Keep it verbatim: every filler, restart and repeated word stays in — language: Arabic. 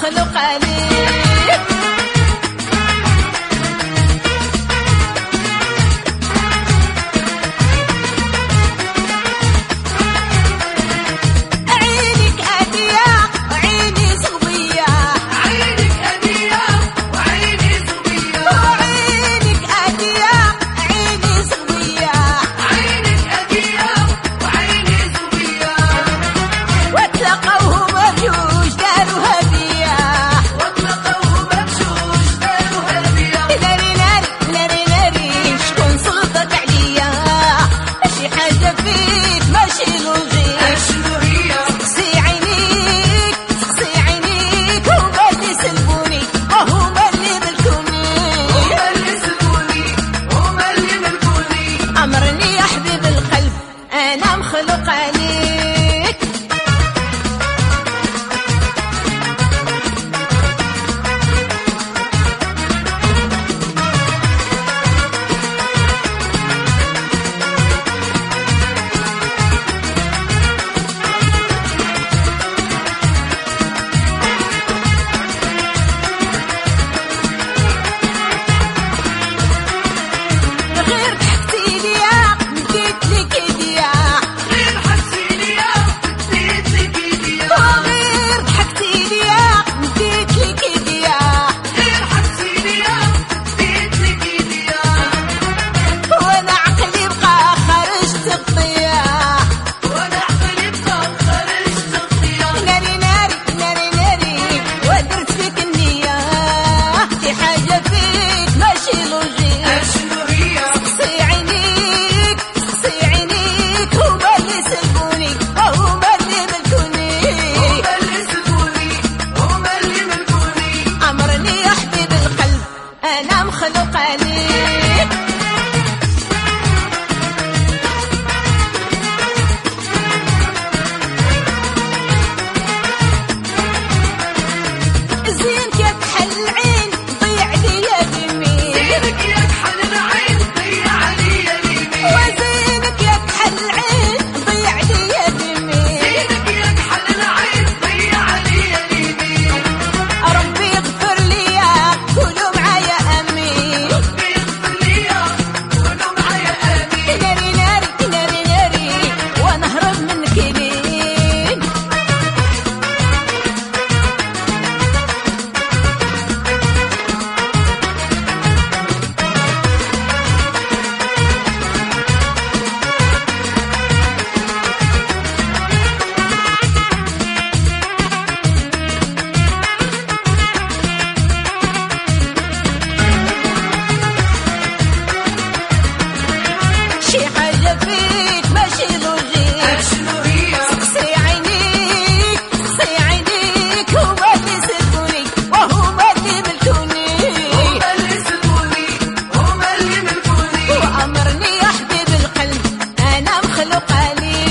مخلوق عليك. أنا مخلوق عليك. غير ضحكتي ليا مديت لك ايديا، غير حكتي ليا مديت لك ايديا، غير ضحكتي ليا مديت لك ايديا، غير حكتي ليا مديت لك ايديا، وانا عقلي بقى خرجت الضيا، وانا عقلي بقى خرجت الضيا، ناري ناري ناري ناري ودرت فيك النية، في حاجة فيك ماشي لوجيك. أنا مخلوق عليك. زينك يا كحل العين ضيع ليا اليمين، زينك يا كحل العين ضيع ليا اليمين، وزينك يا كحل العين ضيع ليا اليمين، زينك يا كحل العين ضيع ليا اليمين. ربي يغفر ليا قولوا معايا امين، ربي يغفر ليا قولوا معايا امين. ناري ناري ناري ناري ونهرب من كلين. شي حاجة فيك ماشي لوجيك، شنو هي؟ سقسي عينيك سقسي عينيك، هما اللي سلبوني وهما اللي ملكوني، هما اللي سلبوني وهما اللي ملكوني، وأمرني يا حبيب القلب أنا مخلوق عليك.